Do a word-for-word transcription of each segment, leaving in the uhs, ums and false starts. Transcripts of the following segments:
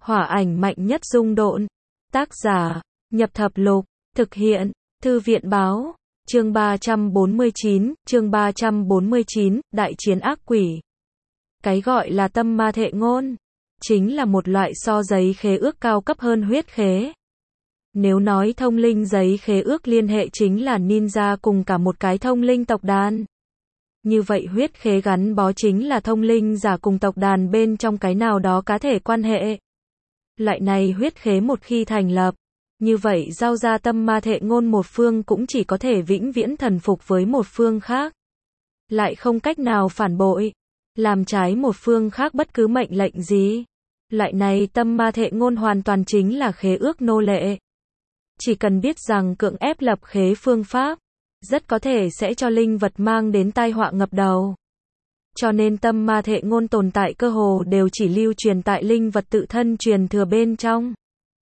Hỏa ảnh mạnh nhất dung độn. Tác giả, Nhập Thập Lục. Thực hiện, Thư viện báo. Chương ba trăm bốn mươi chín, chương ba trăm bốn mươi chín, Đại chiến ác quỷ. Cái gọi là tâm ma thệ ngôn, chính là một loại so giấy khế ước cao cấp hơn huyết khế. Nếu nói thông linh giấy khế ước liên hệ chính là ninja cùng cả một cái thông linh tộc đàn. Như vậy huyết khế gắn bó chính là thông linh giả cùng tộc đàn bên trong cái nào đó cá thể quan hệ. Loại này huyết khế một khi thành lập, như vậy giao ra tâm ma thệ ngôn một phương cũng chỉ có thể vĩnh viễn thần phục với một phương khác. Lại không cách nào phản bội, làm trái một phương khác bất cứ mệnh lệnh gì. Loại này tâm ma thệ ngôn hoàn toàn chính là khế ước nô lệ. Chỉ cần biết rằng cưỡng ép lập khế phương pháp, rất có thể sẽ cho linh vật mang đến tai họa ngập đầu. Cho nên tâm ma thệ ngôn tồn tại cơ hồ đều chỉ lưu truyền tại linh vật tự thân truyền thừa bên trong.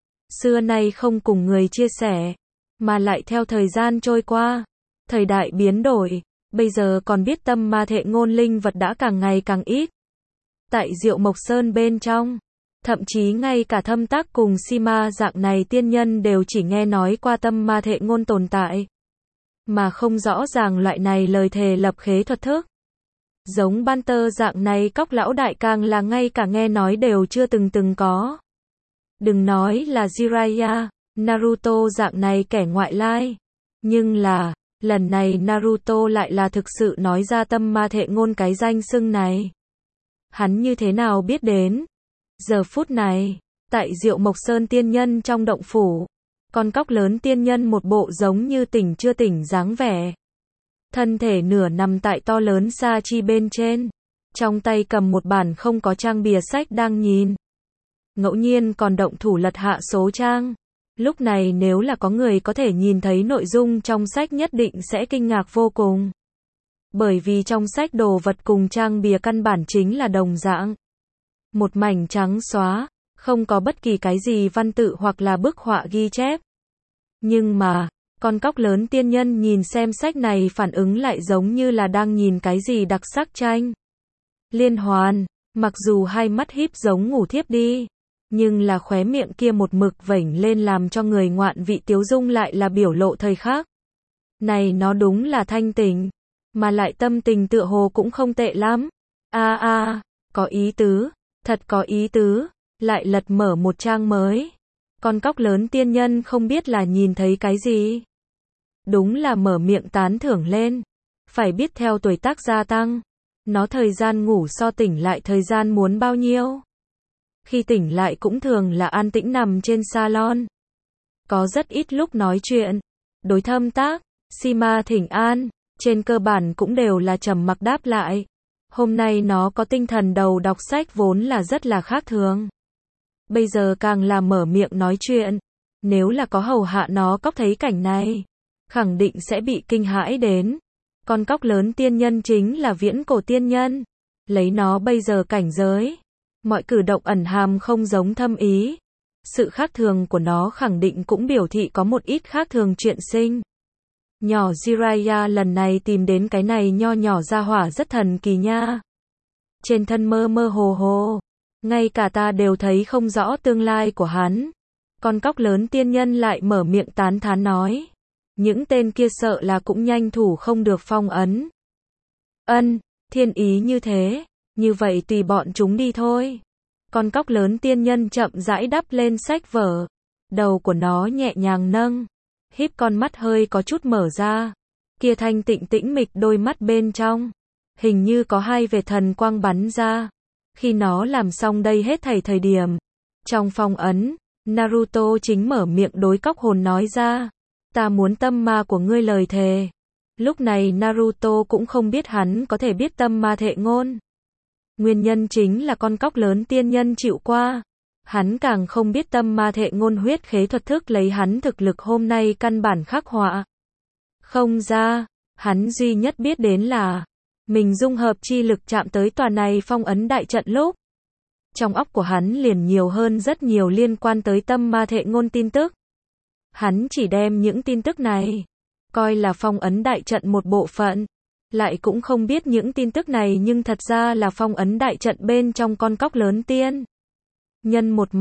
Xưa nay không cùng người chia sẻ, mà lại theo thời gian trôi qua, thời đại biến đổi, bây giờ còn biết tâm ma thệ ngôn linh vật đã càng ngày càng ít. Tại Diệu Mộc Sơn bên trong, thậm chí ngay cả Thâm Tác cùng Si Ma dạng này tiên nhân đều chỉ nghe nói qua tâm ma thệ ngôn tồn tại, mà không rõ ràng loại này lời thề lập khế thuật thức. Giống Ban Tơ dạng này cóc lão đại càng là ngay cả nghe nói đều chưa từng từng có. Đừng nói là Jiraiya, Naruto dạng này kẻ ngoại lai. Nhưng là, lần này Naruto lại là thực sự nói ra tâm ma thệ ngôn cái danh xưng này. Hắn như thế nào biết đến? Giờ phút này, tại Diệu Mộc Sơn tiên nhân trong động phủ, con cóc lớn tiên nhân một bộ giống như tỉnh chưa tỉnh dáng vẻ. Thân thể nửa nằm tại to lớn sa chi bên trên, trong tay cầm một bản không có trang bìa sách đang nhìn. Ngẫu nhiên còn động thủ lật hạ số trang. Lúc này nếu là có người có thể nhìn thấy nội dung trong sách nhất định sẽ kinh ngạc vô cùng. Bởi vì trong sách đồ vật cùng trang bìa căn bản chính là đồng dạng. Một mảnh trắng xóa, không có bất kỳ cái gì văn tự hoặc là bức họa ghi chép. Nhưng mà, con cóc lớn tiên nhân nhìn xem sách này phản ứng lại giống như là đang nhìn cái gì đặc sắc tranh. Liên hoàn, mặc dù hai mắt híp giống ngủ thiếp đi, nhưng là khóe miệng kia một mực vểnh lên làm cho người ngoạn vị tiếu dung lại là biểu lộ thời khắc. Này nó đúng là thanh tình, mà lại tâm tình tựa hồ cũng không tệ lắm. A a, có ý tứ, thật có ý tứ, lại lật mở một trang mới. Con cóc lớn tiên nhân không biết là nhìn thấy cái gì. Đúng là mở miệng tán thưởng lên. Phải biết theo tuổi tác gia tăng, nó thời gian ngủ so tỉnh lại thời gian muốn bao nhiêu. Khi tỉnh lại cũng thường là an tĩnh nằm trên salon. Có rất ít lúc nói chuyện. Đối Thâm Tác, Si Ma thỉnh an, trên cơ bản cũng đều là trầm mặc đáp lại. Hôm nay nó có tinh thần đầu đọc sách vốn là rất là khác thường. Bây giờ càng là mở miệng nói chuyện. Nếu là có hầu hạ nó cóc thấy cảnh này, khẳng định sẽ bị kinh hãi đến. Con cóc lớn tiên nhân chính là viễn cổ tiên nhân. Lấy nó bây giờ cảnh giới, mọi cử động ẩn hàm không giống thâm ý. Sự khác thường của nó khẳng định cũng biểu thị có một ít khác thường chuyện sinh. Nhỏ Jiraiya lần này tìm đến cái này nho nhỏ ra hỏa rất thần kỳ nha. Trên thân mơ mơ hồ hồ, ngay cả ta đều thấy không rõ tương lai của hắn. Con cóc lớn tiên nhân lại mở miệng tán thán nói. Những tên kia sợ là cũng nhanh thủ không được phong ấn. Ân, thiên ý như thế, như vậy tùy bọn chúng đi thôi. Con cóc lớn tiên nhân chậm rãi đắp lên sách vở. Đầu của nó nhẹ nhàng nâng, híp con mắt hơi có chút mở ra. Kia thanh tịnh tĩnh mịch đôi mắt bên trong, hình như có hai vệt thần quang bắn ra. Khi nó làm xong đây hết thảy thời điểm, trong phong ấn, Naruto chính mở miệng đối cóc hồn nói ra. Ta muốn tâm ma của ngươi lời thề. Lúc này Naruto cũng không biết hắn có thể biết tâm ma thệ ngôn. Nguyên nhân chính là con cóc lớn tiên nhân chịu qua. Hắn càng không biết tâm ma thệ ngôn huyết khế thuật thức lấy hắn thực lực hôm nay căn bản khắc họa. Không ra, hắn duy nhất biết đến là mình dung hợp chi lực chạm tới tòa này phong ấn đại trận lúc. Trong óc của hắn liền nhiều hơn rất nhiều liên quan tới tâm ma thệ ngôn tin tức. Hắn chỉ đem những tin tức này coi là phong ấn đại trận một bộ phận, lại cũng không biết những tin tức này nhưng thật ra là phong ấn đại trận bên trong con cóc lớn tiên nhân một mạch.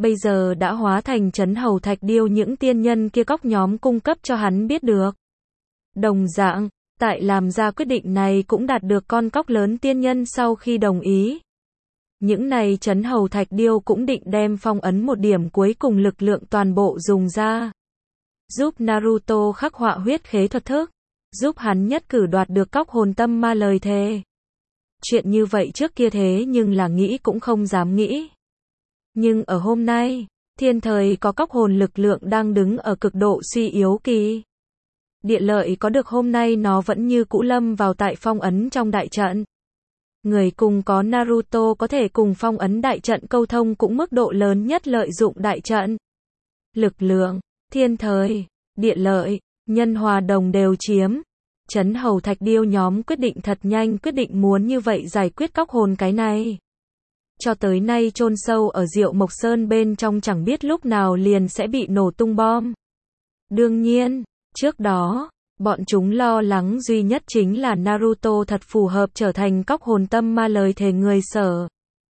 bây giờ đã hóa thành trấn hầu thạch điêu những tiên nhân kia cóc nhóm cung cấp cho hắn biết được. Đồng dạng, tại làm ra quyết định này cũng đạt được con cóc lớn tiên nhân sau khi đồng ý. Những này trấn hầu thạch điêu cũng định đem phong ấn một điểm cuối cùng lực lượng toàn bộ dùng ra. Giúp Naruto khắc họa huyết khế thuật thức. Giúp hắn nhất cử đoạt được cóc hồn tâm ma lời thề. Chuyện như vậy trước kia thế nhưng là nghĩ cũng không dám nghĩ. Nhưng ở hôm nay, thiên thời có cóc hồn lực lượng đang đứng ở cực độ suy yếu kỳ. Địa lợi có được hôm nay nó vẫn như cũ lâm vào tại phong ấn trong đại trận. Người cùng có Naruto có thể cùng phong ấn đại trận câu thông cũng mức độ lớn nhất lợi dụng đại trận. Lực lượng, thiên thời, địa lợi, nhân hòa đồng đều chiếm. Trấn hầu thạch điêu nhóm quyết định thật nhanh quyết định muốn như vậy giải quyết cóc hồn cái này. Cho tới nay chôn sâu ở Diệu Mộc Sơn bên trong chẳng biết lúc nào liền sẽ bị nổ tung bom. Đương nhiên, trước đó, bọn chúng lo lắng duy nhất chính là Naruto thật phù hợp trở thành cóc hồn tâm ma lời thề người sở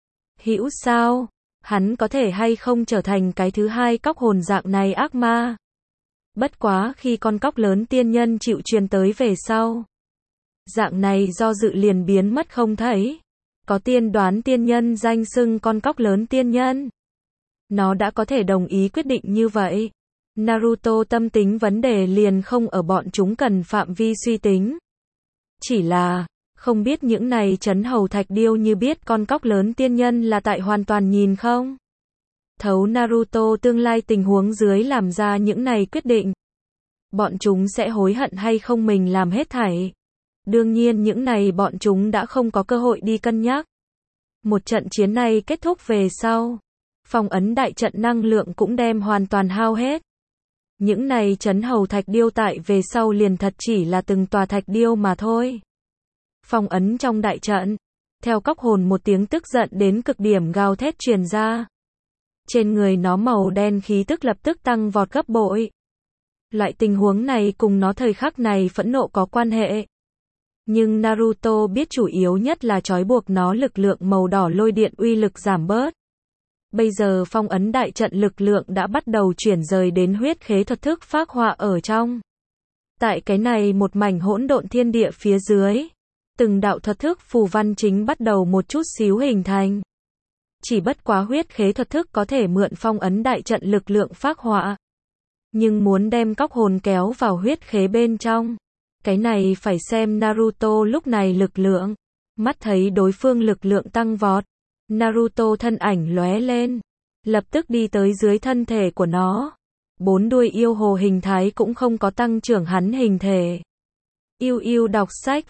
hữu sao, hắn có thể hay không trở thành cái thứ hai cóc hồn dạng này ác ma. Bất quá khi con cóc lớn tiên nhân chịu truyền tới về sau. Dạng này do dự liền biến mất không thấy. Có tiên đoán tiên nhân danh xưng con cóc lớn tiên nhân. Nó đã có thể đồng ý quyết định như vậy. Naruto tâm tính vấn đề liền không ở bọn chúng cần phạm vi suy tính. Chỉ là, không biết những này trấn hầu thạch điêu như biết con cóc lớn tiên nhân là tại hoàn toàn nhìn không? Thấu Naruto tương lai tình huống dưới làm ra những này quyết định. Bọn chúng sẽ hối hận hay không mình làm hết thảy. Đương nhiên những này bọn chúng đã không có cơ hội đi cân nhắc. Một trận chiến này kết thúc về sau. Phong ấn đại trận năng lượng cũng đem hoàn toàn hao hết. Những này trấn hầu thạch điêu tại về sau liền thật chỉ là từng tòa thạch điêu mà thôi. Phong ấn trong đại trận. Theo cóc hồn một tiếng tức giận đến cực điểm gào thét truyền ra. Trên người nó màu đen khí tức lập tức tăng vọt gấp bội. Loại tình huống này cùng nó thời khắc này phẫn nộ có quan hệ. Nhưng Naruto biết chủ yếu nhất là trói buộc nó lực lượng màu đỏ lôi điện uy lực giảm bớt. Bây giờ phong ấn đại trận lực lượng đã bắt đầu chuyển rời đến huyết khế thuật thức phác họa ở trong. Tại cái này một mảnh hỗn độn thiên địa phía dưới. Từng đạo thuật thức phù văn chính bắt đầu một chút xíu hình thành. Chỉ bất quá huyết khế thuật thức có thể mượn phong ấn đại trận lực lượng phác họa. Nhưng muốn đem cóc hồn kéo vào huyết khế bên trong. Cái này phải xem Naruto lúc này lực lượng. Mắt thấy đối phương lực lượng tăng vọt. Naruto thân ảnh lóe lên. Lập tức đi tới dưới thân thể của nó. Bốn đuôi yêu hồ hình thái cũng không có tăng trưởng hắn hình thể. Yêu yêu đọc sách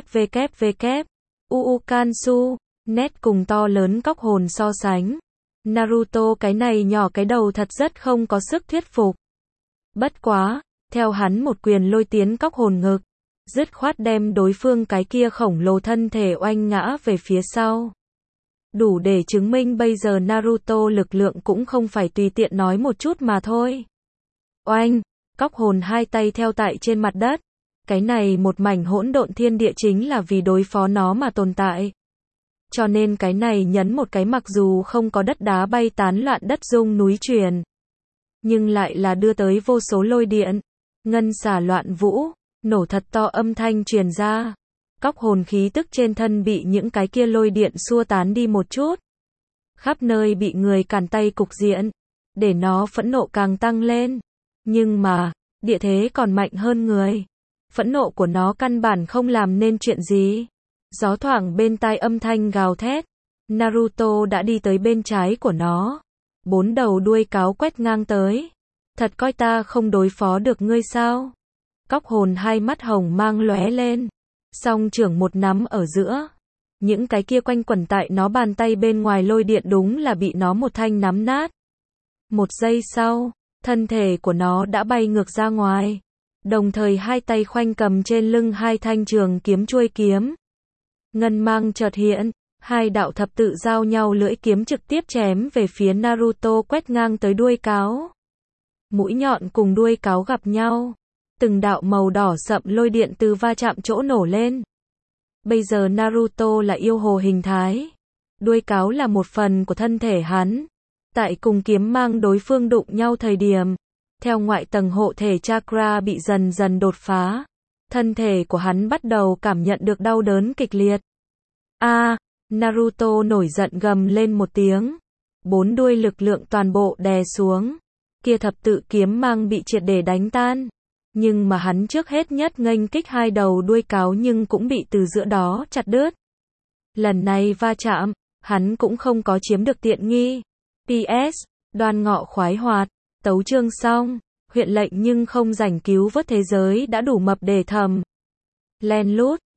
www. Uukansu. Nét cùng to lớn cóc hồn so sánh. Naruto cái này nhỏ cái đầu thật rất không có sức thuyết phục. Bất quá, theo hắn một quyền lôi tiến cóc hồn ngực. Dứt khoát đem đối phương cái kia khổng lồ thân thể oanh ngã về phía sau. Đủ để chứng minh bây giờ Naruto lực lượng cũng không phải tùy tiện nói một chút mà thôi. Oanh, cóc hồn hai tay theo tại trên mặt đất. Cái này một mảnh hỗn độn thiên địa chính là vì đối phó nó mà tồn tại. Cho nên cái này nhấn một cái mặc dù không có đất đá bay tán loạn đất rung núi truyền. Nhưng lại là đưa tới vô số lôi điện. Ngân xả loạn vũ, nổ thật to âm thanh truyền ra. Cóc hồn khí tức trên thân bị những cái kia lôi điện xua tán đi một chút. Khắp nơi bị người cản tay cục diện. Để nó phẫn nộ càng tăng lên. Nhưng mà, địa thế còn mạnh hơn người. Phẫn nộ của nó căn bản không làm nên chuyện gì. Gió thoảng bên tai âm thanh gào thét. Naruto đã đi tới bên trái của nó. Bốn đầu đuôi cáo quét ngang tới. Thật coi ta không đối phó được ngươi sao? Cóc hồn hai mắt hồng mang lóe lên. Song trưởng một nắm ở giữa. Những cái kia quanh quẩn tại nó bàn tay bên ngoài lôi điện đúng là bị nó một thanh nắm nát. Một giây sau, thân thể của nó đã bay ngược ra ngoài. Đồng thời hai tay khoanh cầm trên lưng hai thanh trường kiếm chuôi kiếm. Ngân mang chợt hiện, hai đạo thập tự giao nhau lưỡi kiếm trực tiếp chém về phía Naruto quét ngang tới đuôi cáo. Mũi nhọn cùng đuôi cáo gặp nhau. Từng đạo màu đỏ sậm lôi điện từ va chạm chỗ nổ lên. Bây giờ Naruto là yêu hồ hình thái. Đuôi cáo là một phần của thân thể hắn. Tại cùng kiếm mang đối phương đụng nhau thời điểm, theo ngoại tầng hộ thể chakra bị dần dần đột phá, thân thể của hắn bắt đầu cảm nhận được đau đớn kịch liệt. A, Naruto nổi giận gầm lên một tiếng. Bốn đuôi lực lượng toàn bộ đè xuống. Kia thập tự kiếm mang bị triệt để đánh tan. Nhưng mà hắn trước hết nhất nghênh kích hai đầu đuôi cáo nhưng cũng bị từ giữa đó chặt đứt. Lần này va chạm, hắn cũng không có chiếm được tiện nghi. pê ét, Đoan Ngọ khoái hoạt, tấu chương xong, huyện lệnh nhưng không rảnh cứu vớt thế giới đã đủ mập để thầm. Len lút,